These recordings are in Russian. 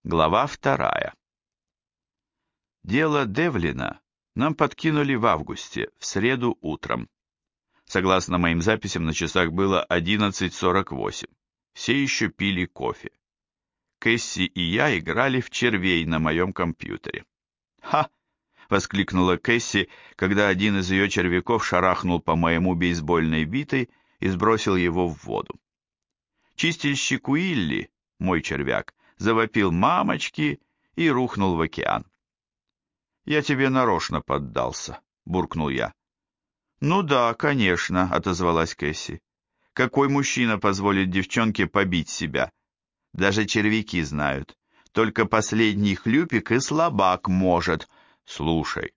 Глава 2. Дело Девлина нам подкинули в августе, в среду утром. Согласно моим записям, на часах было 11:48. Все еще пили кофе. Кэсси и я играли в червей на моем компьютере. «Ха!» — воскликнула Кэсси, когда один из ее червяков шарахнул по моему бейсбольной битой и сбросил его в воду. Чистильщик Уилли, мой червяк, завопил «мамочки» и рухнул в океан. «Я тебе нарочно поддался», — буркнул я. «Ну да, конечно», — отозвалась Кэсси. «Какой мужчина позволит девчонке побить себя? Даже червяки знают. Только последний хлюпик и слабак может. Слушай,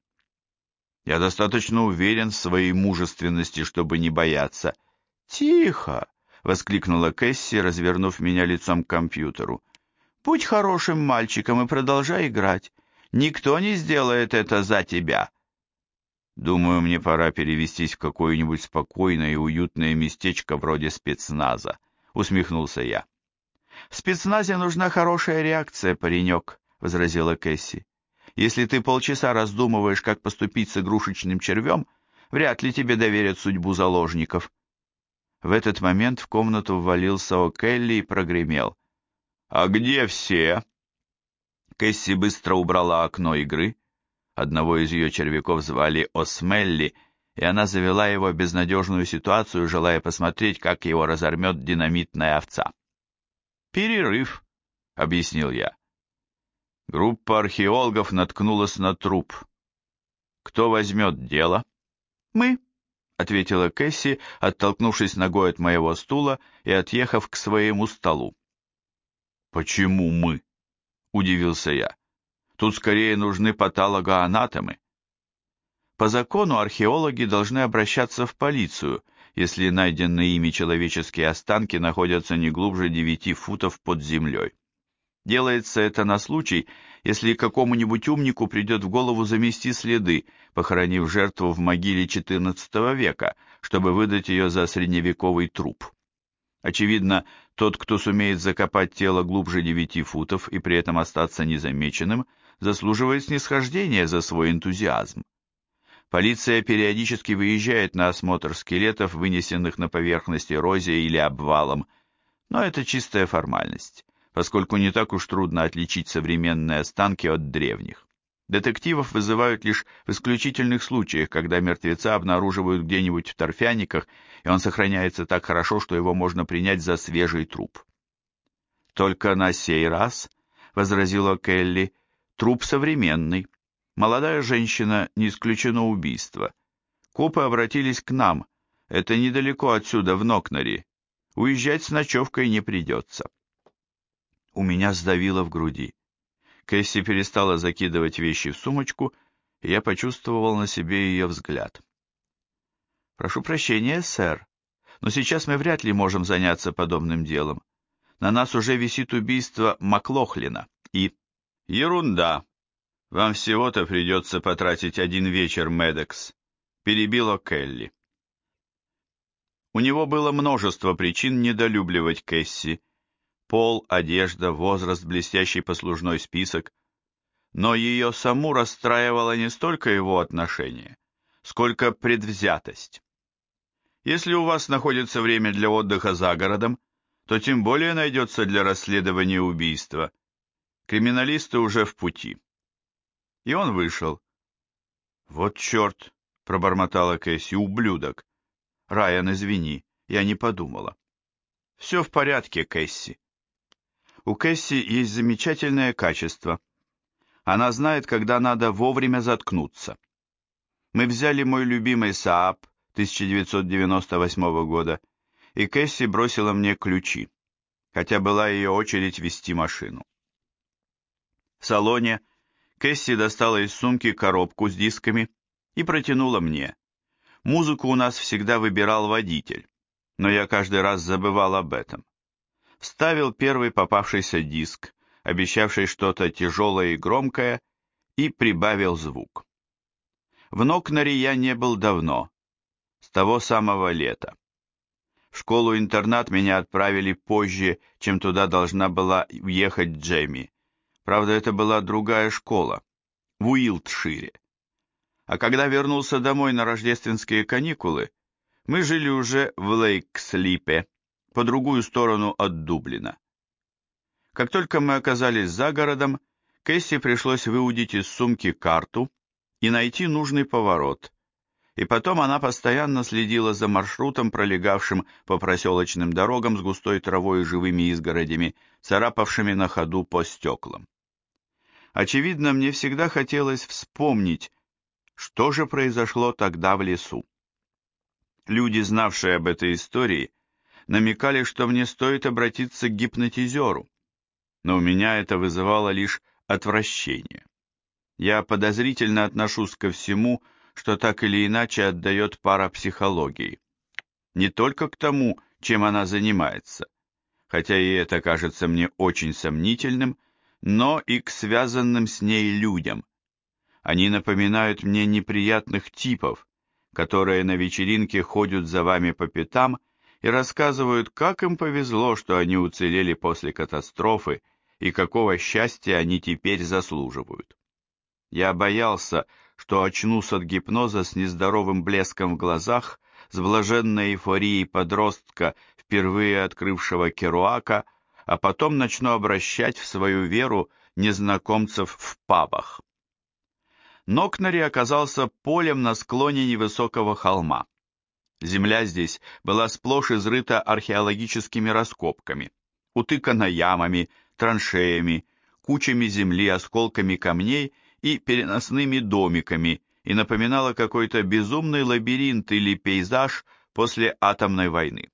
я достаточно уверен в своей мужественности, чтобы не бояться». «Тихо!» — воскликнула Кэсси, развернув меня лицом к компьютеру. «Будь хорошим мальчиком и продолжай играть. Никто не сделает это за тебя». «Думаю, мне пора перевестись в какое-нибудь спокойное и уютное местечко вроде спецназа», — усмехнулся я. «В спецназе нужна хорошая реакция, паренек», — возразила Кэсси. «Если ты полчаса раздумываешь, как поступить с игрушечным червем, вряд ли тебе доверят судьбу заложников». В этот момент в комнату ввалился О'Келли и прогремел: «А где все?» Кэсси быстро убрала окно игры. Одного из ее червяков звали Осмелли, и она завела его в безнадежную ситуацию, желая посмотреть, как его разорвет динамитная овца. «Перерыв», — объяснил я. Группа археологов наткнулась на труп. «Кто возьмет дело?» «Мы», — ответила Кэсси, оттолкнувшись ногой от моего стула и отъехав к своему столу. «Почему мы?» — удивился я. «Тут скорее нужны патологоанатомы». По закону археологи должны обращаться в полицию, если найденные ими человеческие останки находятся не глубже 9 футов под землей. Делается это на случай, если какому-нибудь умнику придет в голову замести следы, похоронив жертву в могиле XIV века, чтобы выдать ее за средневековый труп. Очевидно, тот, кто сумеет закопать тело глубже 9 футов и при этом остаться незамеченным, заслуживает снисхождения за свой энтузиазм. Полиция периодически выезжает на осмотр скелетов, вынесенных на поверхность эрозией или обвалом, но это чистая формальность, поскольку не так уж трудно отличить современные останки от древних. Детективов вызывают лишь в исключительных случаях, когда мертвеца обнаруживают где-нибудь в торфяниках, и он сохраняется так хорошо, что его можно принять за свежий труп. «Только на сей раз», — возразила Келли, — «труп современный. Молодая женщина, не исключено убийство. Копы обратились к нам. Это недалеко отсюда, в Нокнари. Уезжать с ночевкой не придется». У меня сдавило в груди. Кэсси перестала закидывать вещи в сумочку, и я почувствовал на себе ее взгляд. «Прошу прощения, сэр, но сейчас мы вряд ли можем заняться подобным делом. На нас уже висит убийство Маклохлина, и...» «Ерунда. Вам всего-то придется потратить один вечер, Медекс», — перебила Келли. У него было множество причин недолюбливать Кэсси. Пол, одежда, возраст, блестящий послужной список. Но ее саму расстраивало не столько его отношение, сколько предвзятость. Если у вас находится время для отдыха за городом, то тем более найдется для расследования убийства. Криминалисты уже в пути. И он вышел. «Вот черт!» — пробормотала Кэсси, — «ублюдок!» «Райан, извини, я не подумала». «Все в порядке, Кэсси». У Кэсси есть замечательное качество. Она знает, когда надо вовремя заткнуться. Мы взяли мой любимый Saab 1998 года, и Кэсси бросила мне ключи, хотя была ее очередь вести машину. В салоне Кэсси достала из сумки коробку с дисками и протянула мне. Музыку у нас всегда выбирал водитель, но я каждый раз забывал об этом. Вставил первый попавшийся диск, обещавший что-то тяжелое и громкое, и прибавил звук. В Нокнари я не был давно, с того самого лета. В школу-интернат меня отправили позже, чем туда должна была уехать Джемми, Правда, это была другая школа, в Уилтшире. А когда вернулся домой на рождественские каникулы, мы жили уже в Лейкслипе, по другую сторону от Дублина. Как только мы оказались за городом, Кэсси пришлось выудить из сумки карту и найти нужный поворот, и потом она постоянно следила за маршрутом, пролегавшим по проселочным дорогам с густой травой и живыми изгородями, царапавшими на ходу по стеклам. Очевидно, мне всегда хотелось вспомнить, что же произошло тогда в лесу. Люди, знавшие об этой истории, намекали, что мне стоит обратиться к гипнотизеру, но у меня это вызывало лишь отвращение. Я подозрительно отношусь ко всему, что так или иначе отдает парапсихологии. Не только к тому, чем она занимается, хотя и это кажется мне очень сомнительным, но и к связанным с ней людям. Они напоминают мне неприятных типов, которые на вечеринке ходят за вами по пятам и рассказывают, как им повезло, что они уцелели после катастрофы и какого счастья они теперь заслуживают. Я боялся, что очнусь от гипноза с нездоровым блеском в глазах, с блаженной эйфорией подростка, впервые открывшего Керуака, а потом начну обращать в свою веру незнакомцев в пабах. Нокнари оказался полем на склоне невысокого холма. Земля здесь была сплошь изрыта археологическими раскопками, утыкана ямами, траншеями, кучами земли, осколками камней и переносными домиками, и напоминала какой-то безумный лабиринт или пейзаж после атомной войны.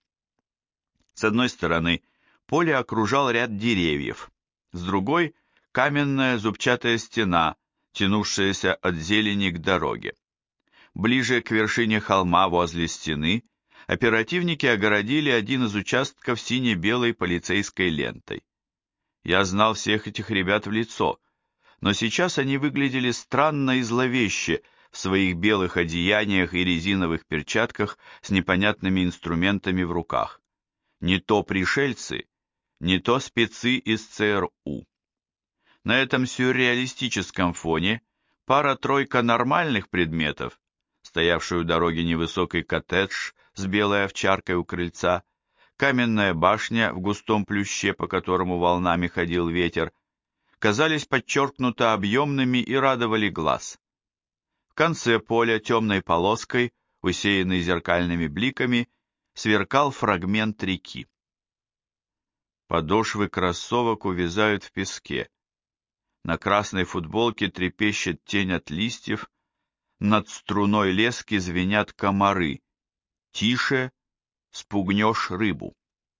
С одной стороны, поле окружал ряд деревьев, с другой – каменная зубчатая стена, тянувшаяся от зелени к дороге. Ближе к вершине холма возле стены оперативники огородили один из участков сине-белой полицейской лентой. Я знал всех этих ребят в лицо, но сейчас они выглядели странно и зловеще в своих белых одеяниях и резиновых перчатках с непонятными инструментами в руках. Не то пришельцы, не то спецы из ЦРУ. На этом сюрреалистическом фоне пара-тройка нормальных предметов, стоявший у дороги невысокий коттедж с белой овчаркой у крыльца, каменная башня в густом плюще, по которому волнами ходил ветер, казались подчеркнуто объемными и радовали глаз. В конце поля темной полоской, усеянной зеркальными бликами, сверкал фрагмент реки. Подошвы кроссовок увязают в песке. На красной футболке трепещет тень от листьев, над струной лески звенят комары. Тише, спугнешь рыбу.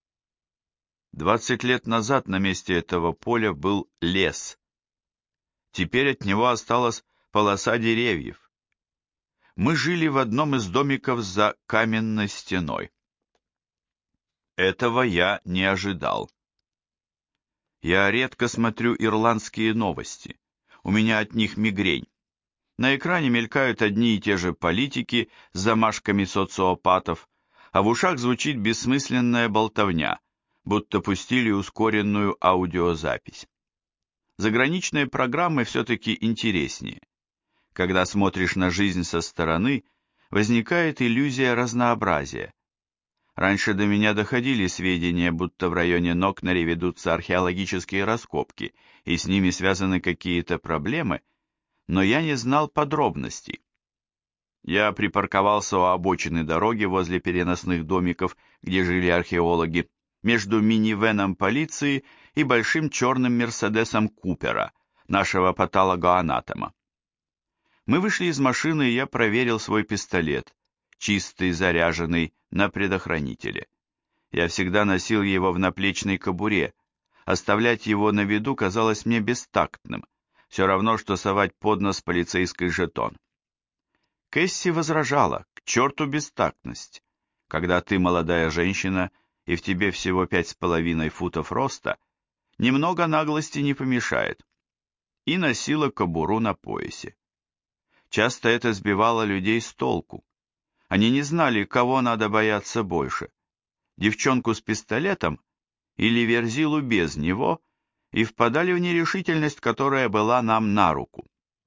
20 лет назад на месте этого поля был лес. Теперь от него осталась полоса деревьев. Мы жили в одном из домиков за каменной стеной. Этого я не ожидал. Я редко смотрю ирландские новости. У меня от них мигрень. На экране мелькают одни и те же политики с замашками социопатов, а в ушах звучит бессмысленная болтовня, будто пустили ускоренную аудиозапись. Заграничные программы все-таки интереснее. Когда смотришь на жизнь со стороны, возникает иллюзия разнообразия. Раньше до меня доходили сведения, будто в районе Нокнари ведутся археологические раскопки, и с ними связаны какие-то проблемы, но я не знал подробностей. Я припарковался у обочины дороги возле переносных домиков, где жили археологи, между минивеном полиции и большим черным Мерседесом Купера, нашего патологоанатома. Мы вышли из машины, и я проверил свой пистолет, чистый, заряженный, на предохранителе. Я всегда носил его в наплечной кобуре. Оставлять его на виду казалось мне бестактным, все равно, что совать под нос полицейский жетон. Кэсси возражала: к черту бестактность. Когда ты молодая женщина, и в тебе всего 5,5 футов роста, немного наглости не помешает. И носила кобуру на поясе. Часто это сбивало людей с толку. Они не знали, кого надо бояться больше: девчонку с пистолетом или верзилу без него, и впадали в нерешительность, которая была нам на руку.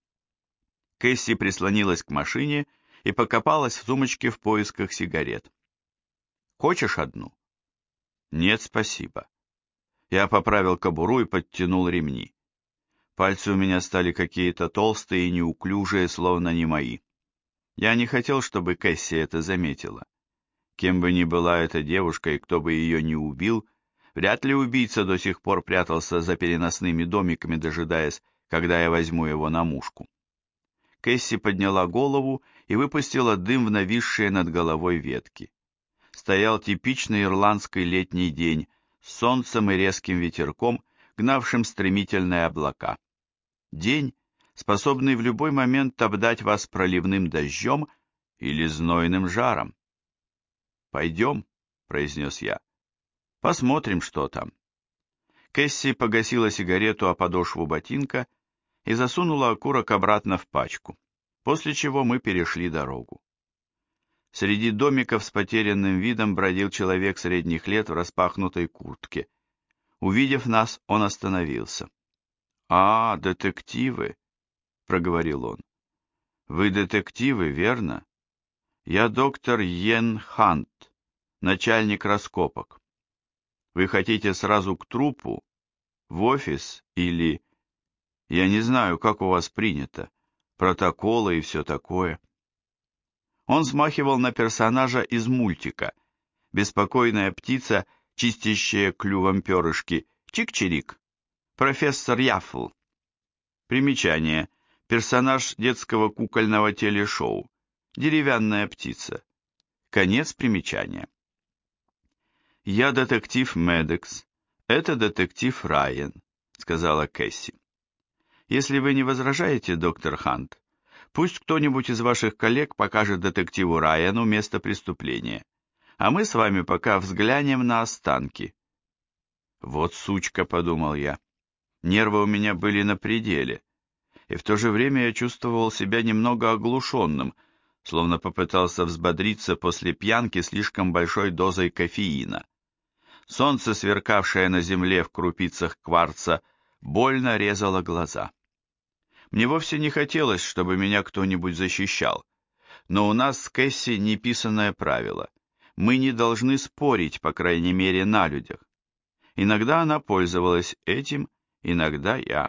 Кэсси прислонилась к машине и покопалась в сумочке в поисках сигарет. «Хочешь одну?» «Нет, спасибо». Я поправил кобуру и подтянул ремни. Пальцы у меня стали какие-то толстые и неуклюжие, словно не мои. Я не хотел, чтобы Кэсси это заметила. Кем бы ни была эта девушка и кто бы ее ни убил, вряд ли убийца до сих пор прятался за переносными домиками, дожидаясь, когда я возьму его на мушку. Кэсси подняла голову и выпустила дым в нависшие над головой ветки. Стоял типичный ирландский летний день с солнцем и резким ветерком, гнавшим стремительные облака. День, способный в любой момент обдать вас проливным дождем или знойным жаром. «Пойдем», — произнес я. «Посмотрим, что там». Кэсси погасила сигарету о подошву ботинка и засунула окурок обратно в пачку, после чего мы перешли дорогу. Среди домиков с потерянным видом бродил человек средних лет в распахнутой куртке. Увидев нас, он остановился. «А, детективы», — проговорил он. «Вы детективы, верно? Я доктор Йен Хант, начальник раскопок. Вы хотите сразу к трупу, в офис или... Я не знаю, как у вас принято, протоколы и все такое». Он смахивал на персонажа из мультика. Беспокойная птица, чистящая клювом перышки. Чик-чирик. Профессор Яффл. Примечание. Персонаж детского кукольного телешоу. Деревянная птица. Конец примечания. «Я детектив Медекс. Это детектив Райан», — сказала Кэсси. «Если вы не возражаете, доктор Хант, пусть кто-нибудь из ваших коллег покажет детективу Райану место преступления, а мы с вами пока взглянем на останки». «Вот сучка», — подумал я. Нервы у меня были на пределе, и в то же время я чувствовал себя немного оглушенным, словно попытался взбодриться после пьянки слишком большой дозой кофеина. Солнце, сверкавшее на земле в крупицах кварца, больно резало глаза. Мне вовсе не хотелось, чтобы меня кто-нибудь защищал, но у нас с Кэсси неписаное правило. Мы не должны спорить, по крайней мере, на людях. Иногда она пользовалась этим, иногда я.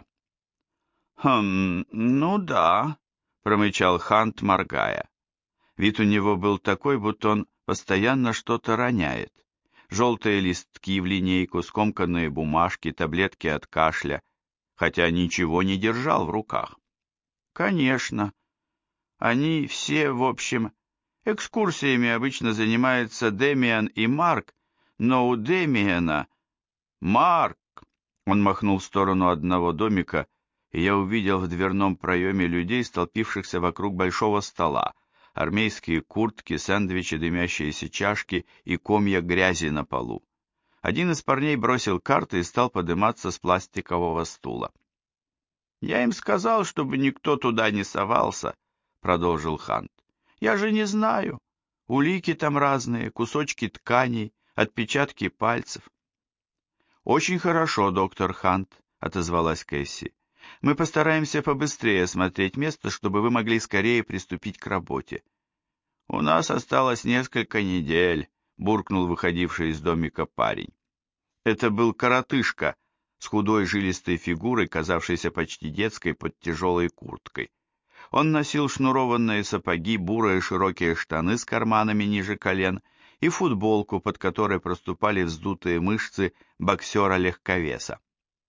Ну да», — промычал Хант, моргая. Вид у него был такой, будто он постоянно что-то роняет. Желтые листки в линейку, скомканные бумажки, таблетки от кашля, хотя ничего не держал в руках. «Конечно. Они все, в общем, экскурсиями обычно занимаются Демиан и Марк, но у Демиана... Марк!» Он махнул в сторону одного домика, и я увидел в дверном проеме людей, столпившихся вокруг большого стола, армейские куртки, сэндвичи, дымящиеся чашки и комья грязи на полу. Один из парней бросил карты и стал подниматься с пластикового стула. «Я им сказал, чтобы никто туда не совался», — продолжил Хант. «Я же не знаю. Улики там разные, кусочки тканей, отпечатки пальцев». «Очень хорошо, доктор Хант», — отозвалась Кэсси. «Мы постараемся побыстрее осмотреть место, чтобы вы могли скорее приступить к работе». «У нас осталось несколько недель», — буркнул выходивший из домика парень. Это был коротышка с худой жилистой фигурой, казавшейся почти детской под тяжелой курткой. Он носил шнурованные сапоги, бурые широкие штаны с карманами ниже колен и футболку, под которой проступали вздутые мышцы боксера-легковеса.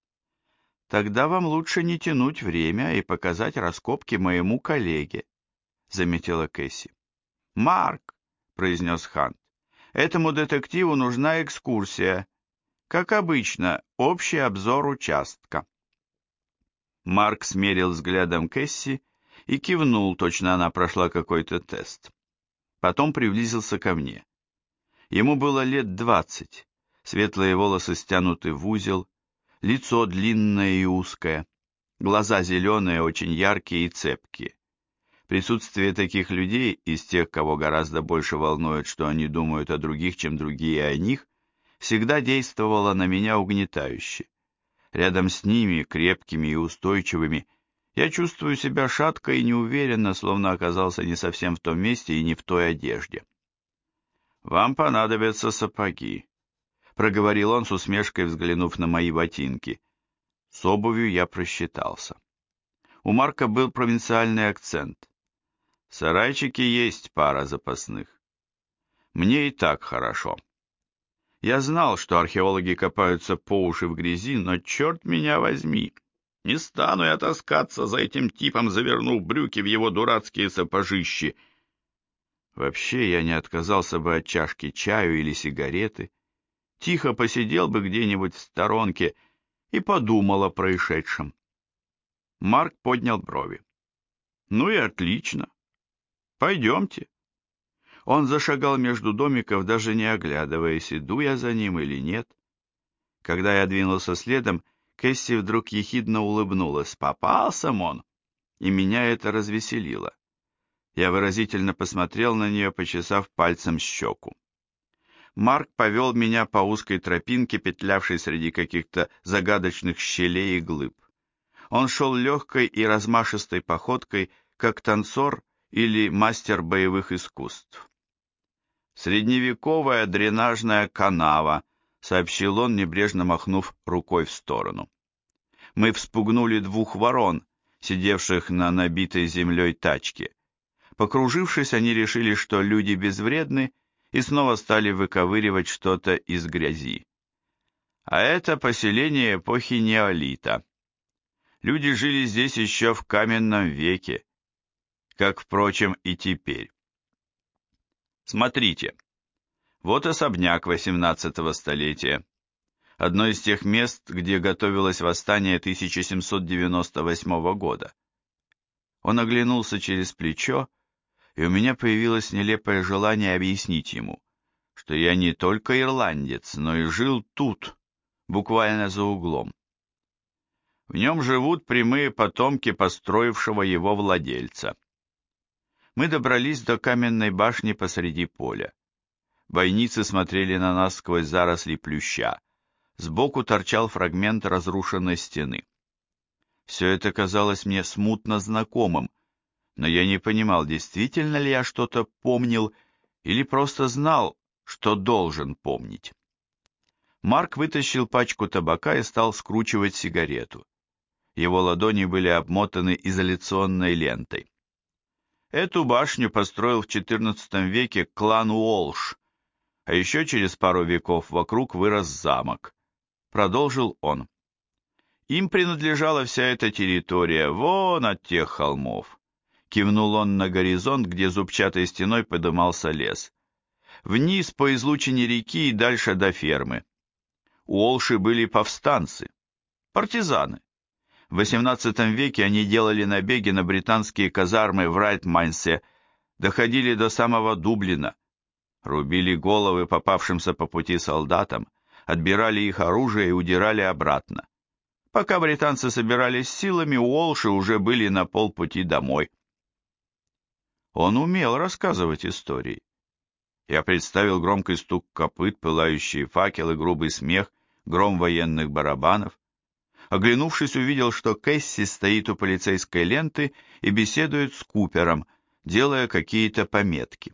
«Тогда вам лучше не тянуть время и показать раскопки моему коллеге», — заметила Кэсси. «Марк», — произнес Хант, — «этому детективу нужна экскурсия. Как обычно, общий обзор участка». Марк смерил взглядом Кэсси и кивнул, точно она прошла какой-то тест. Потом приблизился ко мне. Ему было лет 20, светлые волосы стянуты в узел, лицо длинное и узкое, глаза зеленые, очень яркие и цепкие. Присутствие таких людей, из тех, кого гораздо больше волнует, что они думают о других, чем другие о них, всегда действовало на меня угнетающе. Рядом с ними, крепкими и устойчивыми, я чувствую себя шатко и неуверенно, словно оказался не совсем в том месте и не в той одежде. «Вам понадобятся сапоги», — проговорил он с усмешкой, взглянув на мои ботинки. С обувью я просчитался. У Марка был провинциальный акцент. В сарайчике есть пара запасных. Мне и так хорошо. Я знал, что археологи копаются по уши в грязи, но черт меня возьми, не стану я таскаться за этим типом, завернув брюки в его дурацкие сапожищи. Вообще я не отказался бы от чашки чаю или сигареты, тихо посидел бы где-нибудь в сторонке и подумал о происшедшем. Марк поднял брови. Ну и отлично. Пойдемте. Он зашагал между домиков, даже не оглядываясь, иду я за ним или нет. Когда я двинулся следом, Кэсси вдруг ехидно улыбнулась. Попался он, и меня это развеселило. Я выразительно посмотрел на нее, почесав пальцем щеку. Марк повел меня по узкой тропинке, петлявшей среди каких-то загадочных щелей и глыб. Он шел легкой и размашистой походкой, как танцор или мастер боевых искусств. «Средневековая дренажная канава», — сообщил он, небрежно махнув рукой в сторону. Мы вспугнули двух ворон, сидевших на набитой землей тачке. Покружившись, они решили, что люди безвредны, и снова стали выковыривать что-то из грязи. А это поселение эпохи неолита. Люди жили здесь еще в каменном веке, как, впрочем, и теперь. Смотрите, вот особняк XVIII столетия, одно из тех мест, где готовилось восстание 1798 года. Он оглянулся через плечо, и у меня появилось нелепое желание объяснить ему, что я не только ирландец, но и жил тут, буквально за углом. В нем живут прямые потомки построившего его владельца. Мы добрались до каменной башни посреди поля. Бойницы смотрели на нас сквозь заросли плюща. Сбоку торчал фрагмент разрушенной стены. Все это казалось мне смутно знакомым, но я не понимал, действительно ли я что-то помнил или просто знал, что должен помнить. Марк вытащил пачку табака и стал скручивать сигарету. Его ладони были обмотаны изоляционной лентой. Эту башню построил в XIV веке клан Уолш, а еще через пару веков вокруг вырос замок. Продолжил он. Им принадлежала вся эта территория, вон от тех холмов. Кивнул он на горизонт, где зубчатой стеной подымался лес. Вниз по излучине реки и дальше до фермы. Уолши были повстанцы, партизаны. В XVIII веке они делали набеги на британские казармы в Райтмайнсе, доходили до самого Дублина, рубили головы попавшимся по пути солдатам, отбирали их оружие и удирали обратно. Пока британцы собирались силами, уолши уже были на полпути домой. Он умел рассказывать истории. Я представил громкий стук копыт, пылающие факелы, грубый смех, гром военных барабанов. Оглянувшись, увидел, что Кэсси стоит у полицейской ленты и беседует с Купером, делая какие-то пометки.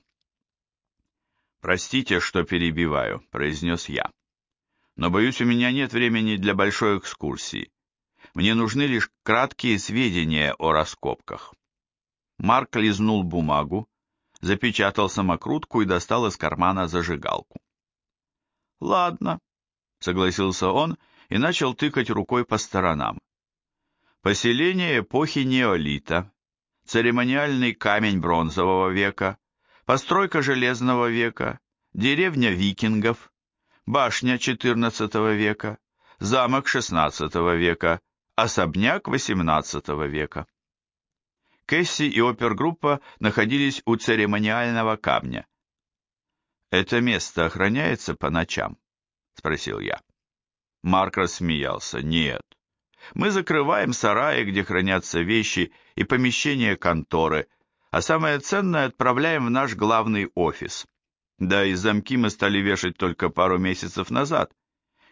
«Простите, что перебиваю», — произнес я. «Но, боюсь, у меня нет времени для большой экскурсии. Мне нужны лишь краткие сведения о раскопках». Марк лизнул бумагу, запечатал самокрутку и достал из кармана зажигалку. «Ладно», — согласился он и начал тыкать рукой по сторонам. Поселение эпохи неолита, церемониальный камень бронзового века, постройка железного века, деревня викингов, башня XIV века, замок XVI века, особняк XVIII века. Кэсси и опергруппа находились у церемониального камня. «Это место охраняется по ночам?» — спросил я. Марк рассмеялся. «Нет. Мы закрываем сараи, где хранятся вещи, и помещения конторы, а самое ценное отправляем в наш главный офис. Да, и замки мы стали вешать только пару месяцев назад,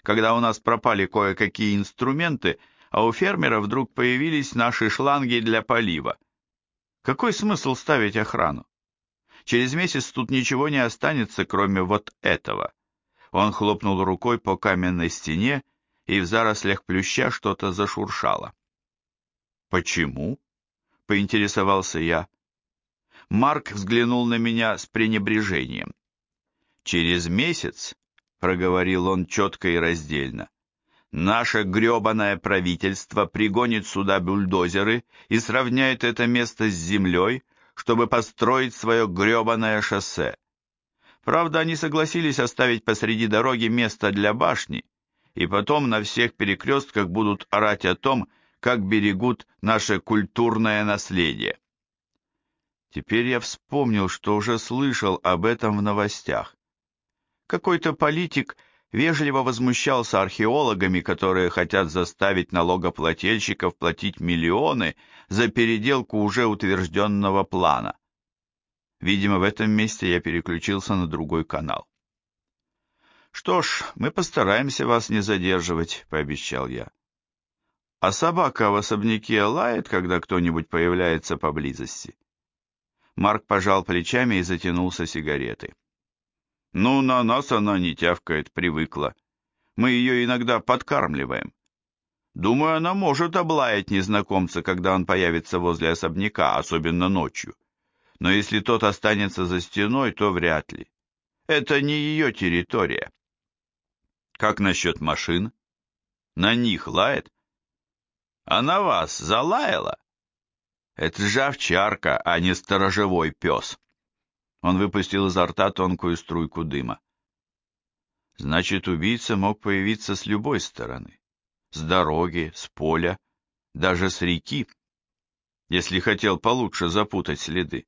когда у нас пропали кое-какие инструменты, а у фермера вдруг появились наши шланги для полива. Какой смысл ставить охрану? Через месяц тут ничего не останется, кроме вот этого. Он хлопнул рукой по каменной стене, и в зарослях плюща что-то зашуршало. «Почему?» — поинтересовался я. Марк взглянул на меня с пренебрежением. «Через месяц, — проговорил он четко и раздельно, — наше гребаное правительство пригонит сюда бульдозеры и сравняет это место с землей, чтобы построить свое гребаное шоссе. Правда, они согласились оставить посреди дороги место для башни, и потом на всех перекрестках будут орать о том, как берегут наше культурное наследие». Теперь я вспомнил, что уже слышал об этом в новостях. Какой-то политик вежливо возмущался археологами, которые хотят заставить налогоплательщиков платить миллионы за переделку уже утвержденного плана. Видимо, в этом месте я переключился на другой канал. «Что ж, мы постараемся вас не задерживать», — пообещал я. «А собака в особняке лает, когда кто-нибудь появляется поблизости?» Марк пожал плечами и затянулся сигаретой. «Ну, на нас она не тявкает, привыкла. Мы ее иногда подкармливаем. Думаю, она может облаять незнакомца, когда он появится возле особняка, особенно ночью. Но если тот останется за стеной, то вряд ли. Это не ее территория». «Как насчет машин? На них лает?» «А на вас залаяла?» «Это же овчарка, а не сторожевой пес». Он выпустил изо рта тонкую струйку дыма. Значит, убийца мог появиться с любой стороны. С дороги, с поля, даже с реки, если хотел получше запутать следы.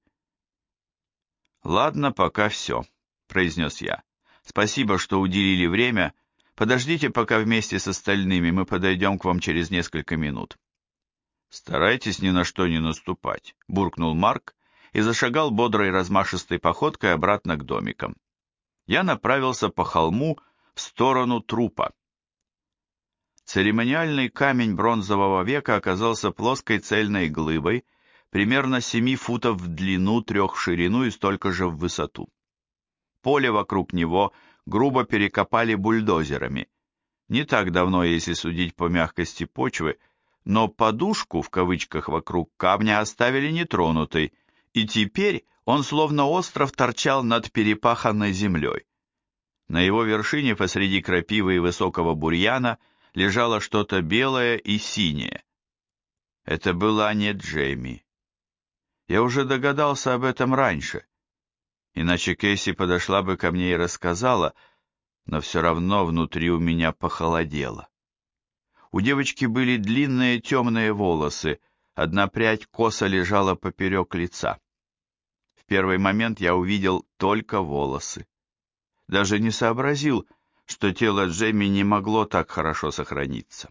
«Ладно, пока все», — произнес я. «Спасибо, что уделили время. Подождите пока вместе с остальными, мы подойдем к вам через несколько минут». «Старайтесь ни на что не наступать», — буркнул Марк и зашагал бодрой размашистой походкой обратно к домикам. Я направился по холму в сторону трупа. Церемониальный камень бронзового века оказался плоской цельной глыбой, примерно 7 футов в длину, 3 в ширину и столько же в высоту. Поле вокруг него грубо перекопали бульдозерами. Не так давно, если судить по мягкости почвы, но подушку, в кавычках, вокруг камня оставили нетронутой, и теперь он словно остров торчал над перепаханной землей. На его вершине посреди крапивы и высокого бурьяна лежало что-то белое и синее. Это была не Джейми. Я уже догадался об этом раньше, иначе Кэсси подошла бы ко мне и рассказала, но все равно внутри у меня похолодело. У девочки были длинные темные волосы, одна прядь косо лежала поперек лица. В первый момент я увидел только волосы. Даже не сообразил, что тело Джейми не могло так хорошо сохраниться.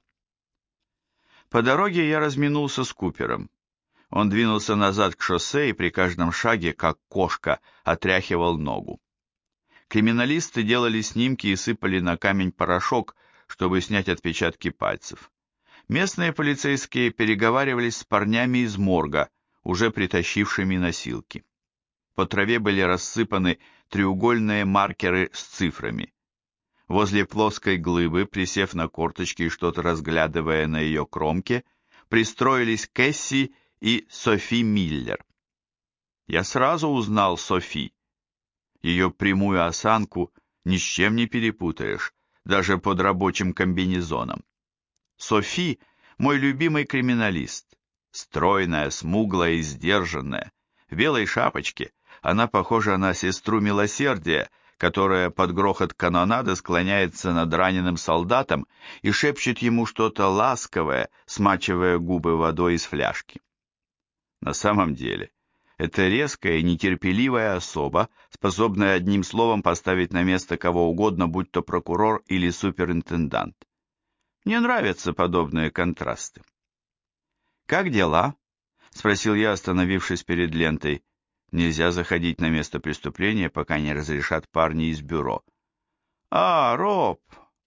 По дороге я разминулся с Купером. Он двинулся назад к шоссе и при каждом шаге, как кошка, отряхивал ногу. Криминалисты делали снимки и сыпали на камень порошок, чтобы снять отпечатки пальцев. Местные полицейские переговаривались с парнями из морга, уже притащившими носилки. По траве были рассыпаны треугольные маркеры с цифрами. Возле плоской глыбы, присев на корточки и что-то разглядывая на ее кромке, пристроились Кэсси и Софи Миллер. Я сразу узнал Софи. Ее прямую осанку ни с чем не перепутаешь, даже под рабочим комбинезоном. Софи – мой любимый криминалист. Стройная, смуглая и сдержанная. В белой шапочке она похожа на сестру милосердия, которая под грохот канонады склоняется над раненым солдатом и шепчет ему что-то ласковое, смачивая губы водой из фляжки. На самом деле, это резкая и нетерпеливая особа, способная одним словом поставить на место кого угодно, будь то прокурор или суперинтендант. Мне нравятся подобные контрасты. «Как дела?» — спросил я, остановившись перед лентой. Нельзя заходить на место преступления, пока не разрешат парни из бюро. «А, Роб!» —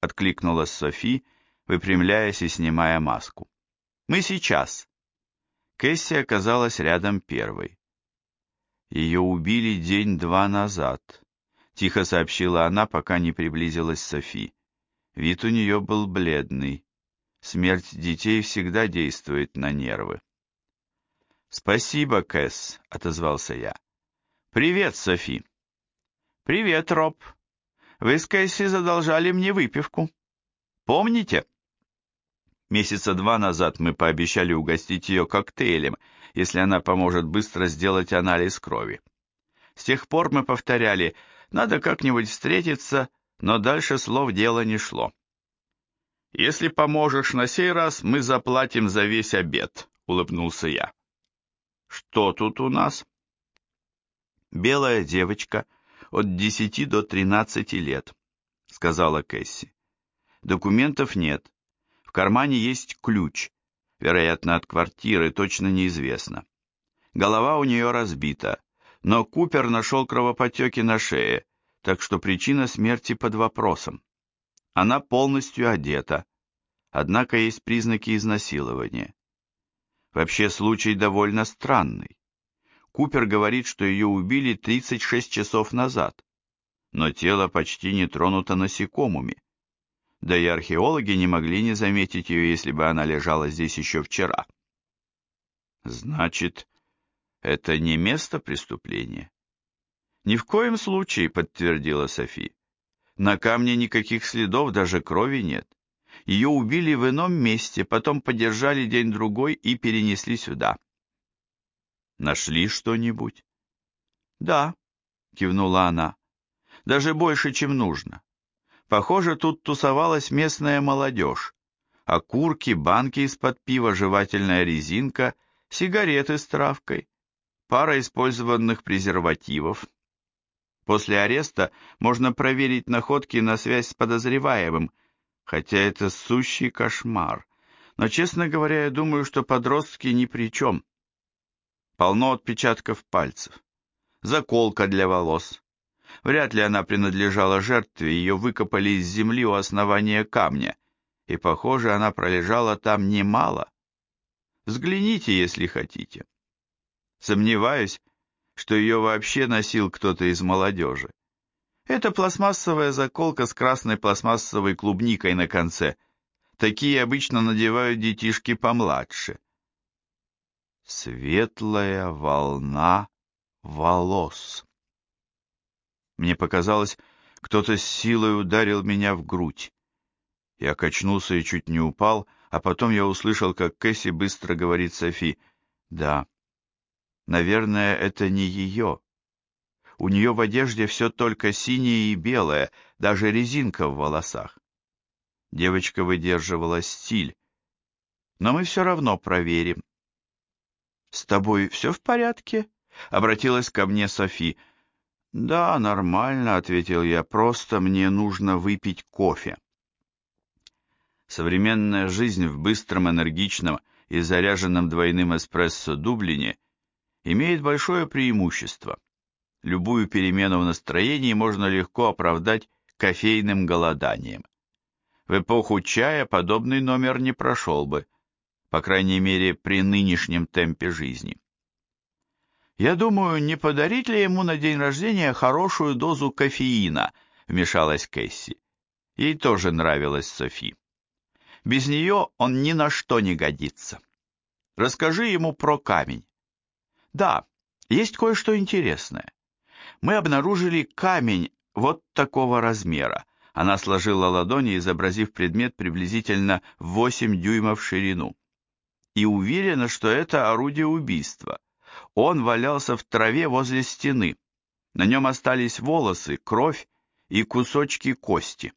откликнулась Софи, выпрямляясь и снимая маску. «Мы сейчас». Кэсси оказалась рядом первой. «Ее убили день-два назад», — тихо сообщила она, пока не приблизилась Софи. Вид у нее был бледный. Смерть детей всегда действует на нервы. «Спасибо, Кэс», — отозвался я. «Привет, Софи». «Привет, Роб. Вы с Кэсси задолжали мне выпивку. Помните?» Месяца 2 назад мы пообещали угостить ее коктейлем, если она поможет быстро сделать анализ крови. С тех пор мы повторяли, надо как-нибудь встретиться, но дальше слов дело не шло. «Если поможешь на сей раз, мы заплатим за весь обед», — улыбнулся я. «Что тут у нас?» «Белая девочка от 10 до 13 лет», — сказала Кэсси. «Документов нет. В кармане есть ключ, вероятно, от квартиры, точно неизвестно. Голова у нее разбита, но Купер нашел кровоподтеки на шее, так что причина смерти под вопросом. Она полностью одета, однако есть признаки изнасилования. Вообще случай довольно странный. Купер говорит, что ее убили 36 часов назад, но тело почти не тронуто насекомыми. Да и археологи не могли не заметить ее, если бы она лежала здесь еще вчера. Значит, это не место преступления? Ни в коем случае, подтвердила Софи. На камне никаких следов, даже крови нет. Ее убили в ином месте, потом подержали день-другой и перенесли сюда. Нашли что-нибудь? Да, кивнула она. Даже больше, чем нужно. Похоже, тут тусовалась местная молодежь. Окурки, банки из-под пива, жевательная резинка, сигареты с травкой, пара использованных презервативов. После ареста можно проверить находки на связь с подозреваемым, хотя это сущий кошмар. Но, честно говоря, я думаю, что подростки ни при чем. Полно отпечатков пальцев. Заколка для волос. Вряд ли она принадлежала жертве, ее выкопали из земли у основания камня, и, похоже, она пролежала там немало. Взгляните, если хотите. Сомневаюсь, что ее вообще носил кто-то из молодежи. Это пластмассовая заколка с красной пластмассовой клубникой на конце. Такие обычно надевают детишки помладше. Светлая волна волос. Мне показалось, кто-то с силой ударил меня в грудь. Я качнулся и чуть не упал, а потом я услышал, как Кэсси быстро говорит Софи: «Да, наверное, это не ее. У нее в одежде все только синее и белое, даже резинка в волосах». Девочка выдерживала стиль, но мы все равно проверим. «С тобой все в порядке?» — обратилась ко мне Софи. «Да, нормально», — ответил я, — «просто мне нужно выпить кофе». Современная жизнь в быстром, энергичном и заряженном двойным эспрессо Дублине имеет большое преимущество. Любую перемену в настроении можно легко оправдать кофейным голоданием. В эпоху чая подобный номер не прошел бы, по крайней мере при нынешнем темпе жизни. «Я думаю, не подарить ли ему на день рождения хорошую дозу кофеина?» — вмешалась Кэсси. Ей тоже нравилась Софи. «Без нее он ни на что не годится. Расскажи ему про камень». «Да, есть кое-что интересное. Мы обнаружили камень вот такого размера». Она сложила ладони, изобразив предмет приблизительно в 8 дюймов в ширину. «И уверена, что это орудие убийства. Он валялся в траве возле стены. На нем остались волосы, кровь и кусочки кости».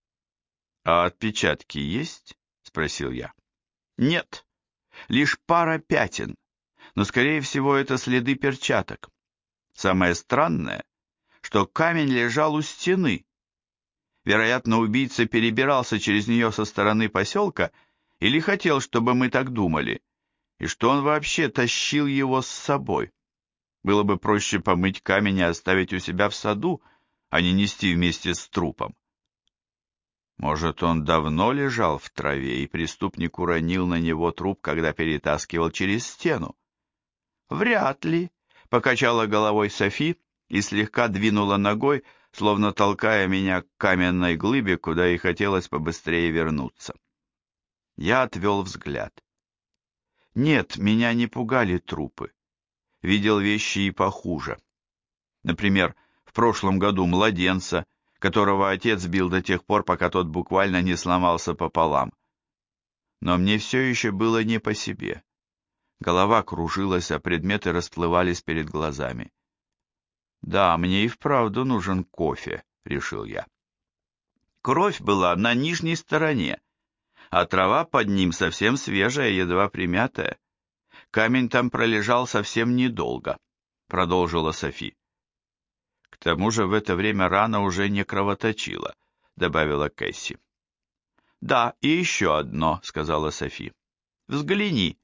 «А отпечатки есть?» — спросил я. «Нет, лишь пара пятен, но, скорее всего, это следы перчаток. Самое странное, что камень лежал у стены. Вероятно, убийца перебирался через нее со стороны поселка или хотел, чтобы мы так думали, и что он вообще тащил его с собой. Было бы проще помыть камень и оставить у себя в саду, а не нести вместе с трупом». Может, он давно лежал в траве, и преступник уронил на него труп, когда перетаскивал через стену? Вряд ли, покачала головой Софи и слегка двинула ногой, словно толкая меня к каменной глыбе, куда ей хотелось побыстрее вернуться. Я отвел взгляд. Нет, меня не пугали трупы. Видел вещи и похуже. Например, в прошлом году младенца, которого отец бил до тех пор, пока тот буквально не сломался пополам. Но мне все еще было не по себе. Голова кружилась, а предметы расплывались перед глазами. «Да, мне и вправду нужен кофе», — решил я. Кровь была на нижней стороне, а трава под ним совсем свежая, едва примятая. Камень там пролежал совсем недолго, продолжила Софи. К тому же в это время рана уже не кровоточила, добавила Кэсси. Да, и еще одно, сказала Софи. Взгляни.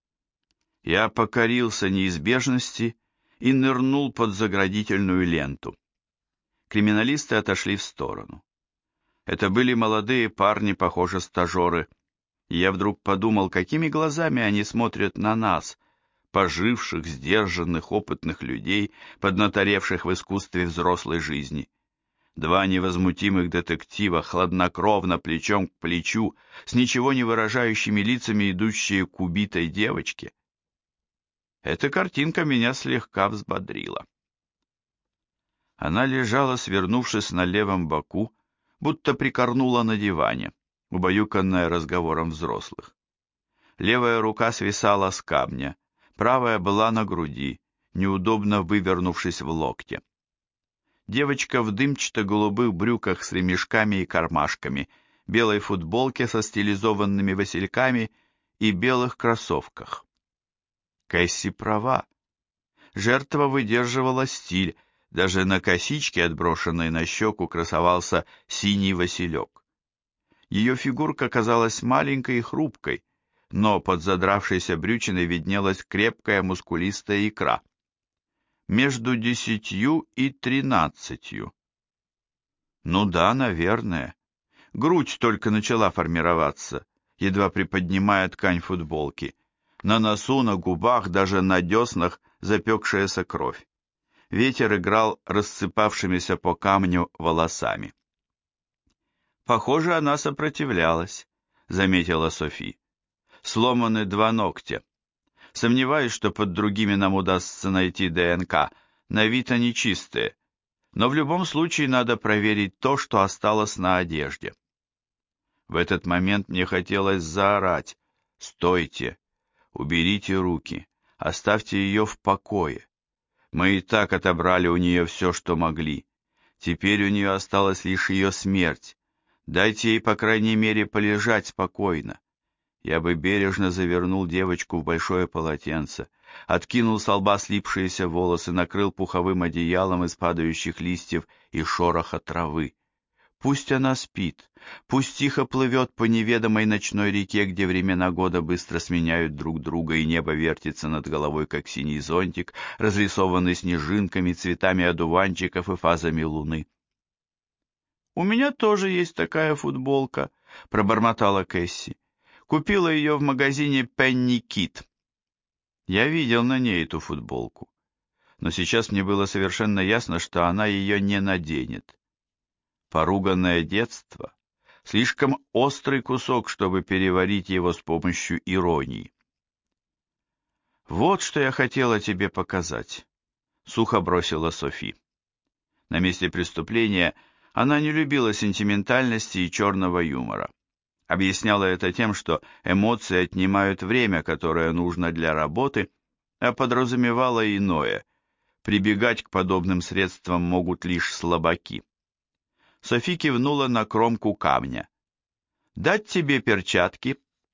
Я покорился неизбежности и нырнул под заградительную ленту. Криминалисты отошли в сторону. Это были молодые парни, похоже, стажеры. И я вдруг подумал, какими глазами они смотрят на нас, поживших, сдержанных, опытных людей, поднаторевших в искусстве взрослой жизни. Два невозмутимых детектива, хладнокровно, плечом к плечу, с ничего не выражающими лицами, идущие к убитой девочке. Эта картинка меня слегка взбодрила. Она лежала, свернувшись на левом боку, будто прикорнула на диване, убаюканная разговором взрослых. Левая рука свисала с камня, правая была на груди, неудобно вывернувшись в локте. Девочка в дымчато-голубых брюках с ремешками и кармашками, белой футболке со стилизованными васильками и белых кроссовках. Кэсси права. Жертва выдерживала стиль, даже на косичке, отброшенной на щеку, красовался синий василек. Ее фигурка казалась маленькой и хрупкой, но под задравшейся брючиной виднелась крепкая мускулистая икра. Между 10 и 13. Ну да, наверное. Грудь только начала формироваться, едва приподнимая ткань футболки. На носу, на губах, даже на деснах запекшаяся кровь. Ветер играл рассыпавшимися по камню волосами. «Похоже, она сопротивлялась», — заметила Софи. «Сломаны 2 ногтя. Сомневаюсь, что под другими нам удастся найти ДНК. На вид они чистые. Но в любом случае надо проверить то, что осталось на одежде». В этот момент мне хотелось заорать: «Стойте! Уберите руки! Оставьте ее в покое! Мы и так отобрали у нее все, что могли. Теперь у нее осталась лишь ее смерть. Дайте ей, по крайней мере, полежать спокойно». Я бы бережно завернул девочку в большое полотенце, откинул с лба слипшиеся волосы, накрыл пуховым одеялом из падающих листьев и шороха травы. Пусть она спит, пусть тихо плывет по неведомой ночной реке, где времена года быстро сменяют друг друга, и небо вертится над головой, как синий зонтик, разрисованный снежинками, цветами одуванчиков и фазами луны. «У меня тоже есть такая футболка», — пробормотала Кэсси. «Купила ее в магазине Пенни Кит». Я видел на ней эту футболку, но сейчас мне было совершенно ясно, что она ее не наденет. Поруганное детство — слишком острый кусок, чтобы переварить его с помощью иронии. «Вот что я хотела тебе показать», — сухо бросила Софи. На месте преступления она не любила сентиментальности и черного юмора. Объясняла это тем, что эмоции отнимают время, которое нужно для работы, а подразумевала иное. Прибегать к подобным средствам могут лишь слабаки. Софи кивнула на кромку камня. «Дать тебе перчатки?»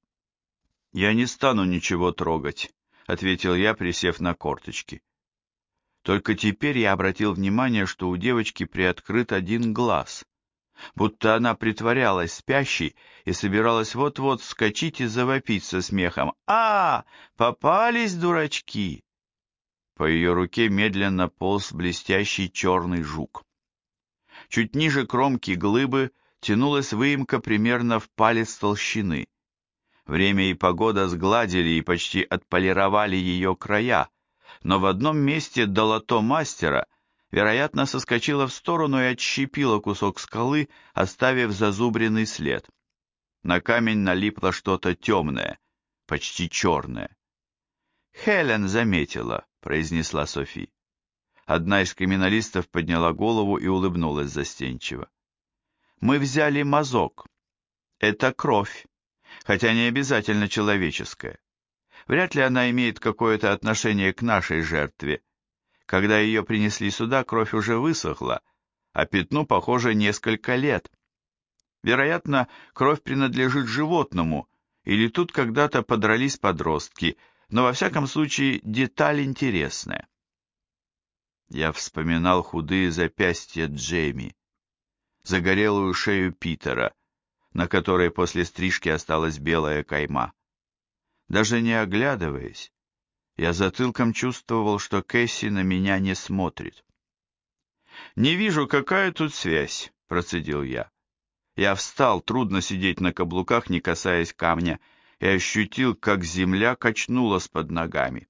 «Я не стану ничего трогать», — ответил я, присев на корточки. Только теперь я обратил внимание, что у девочки приоткрыт один глаз, будто она притворялась спящей и собиралась вот-вот вскочить и завопить со смехом. «А, попались, дурачки!» По ее руке медленно полз блестящий черный жук. Чуть ниже кромки глыбы тянулась выемка примерно в палец толщины. Время и погода сгладили и почти отполировали ее края, но в одном месте долото мастера, вероятно, соскочило в сторону и отщепило кусок скалы, оставив зазубренный след. На камень налипло что-то темное, почти черное. «Хелен заметила», — произнесла Софи. Одна из криминалистов подняла голову и улыбнулась застенчиво. «Мы взяли мазок. Это кровь, хотя не обязательно человеческая. Вряд ли она имеет какое-то отношение к нашей жертве. Когда ее принесли сюда, кровь уже высохла, а пятну, похоже, несколько лет. Вероятно, кровь принадлежит животному, или тут когда-то подрались подростки, но во всяком случае деталь интересная». Я вспоминал худые запястья Джейми, загорелую шею Питера, на которой после стрижки осталась белая кайма. Даже не оглядываясь, я затылком чувствовал, что Кэсси на меня не смотрит. «Не вижу, какая тут связь», — процедил я. Я встал, трудно сидеть на каблуках, не касаясь камня, и ощутил, как земля качнулась под ногами.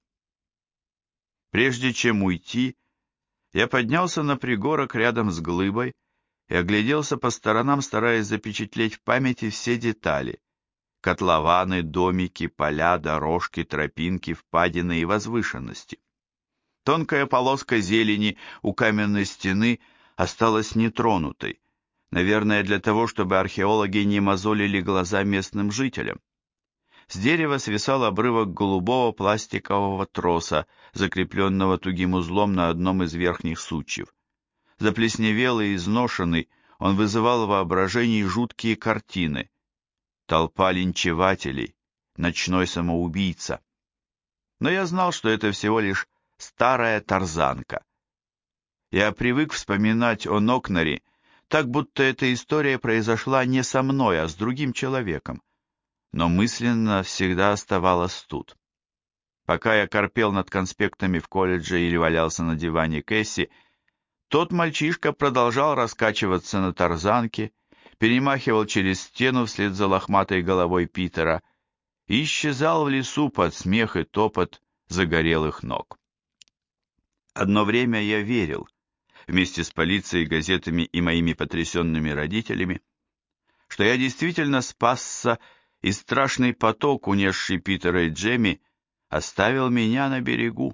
Прежде чем уйти, я поднялся на пригорок рядом с глыбой и огляделся по сторонам, стараясь запечатлеть в памяти все детали: котлованы, домики, поля, дорожки, тропинки, впадины и возвышенности. Тонкая полоска зелени у каменной стены осталась нетронутой, наверное, для того, чтобы археологи не мозолили глаза местным жителям. С дерева свисал обрывок голубого пластикового троса, закрепленного тугим узлом на одном из верхних сучьев. Заплесневелый и изношенный, он вызывал в воображении жуткие картины. Толпа линчевателей, ночной самоубийца. Но я знал, что это всего лишь старая тарзанка. Я привык вспоминать о Нокнаре так, будто эта история произошла не со мной, а с другим человеком, но мысленно всегда оставалась тут. Пока я корпел над конспектами в колледже или валялся на диване Кэсси, тот мальчишка продолжал раскачиваться на тарзанке, перемахивал через стену вслед за лохматой головой Питера и исчезал в лесу под смех и топот загорелых ног. Одно время я верил, вместе с полицией, газетами и моими потрясенными родителями, что я действительно спасся, и страшный поток, унесший Питера и Джемми, оставил меня на берегу.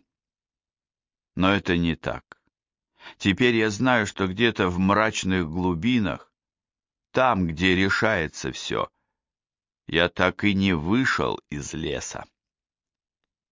Но это не так. Теперь я знаю, что где-то в мрачных глубинах, там, где решается все, я так и не вышел из леса.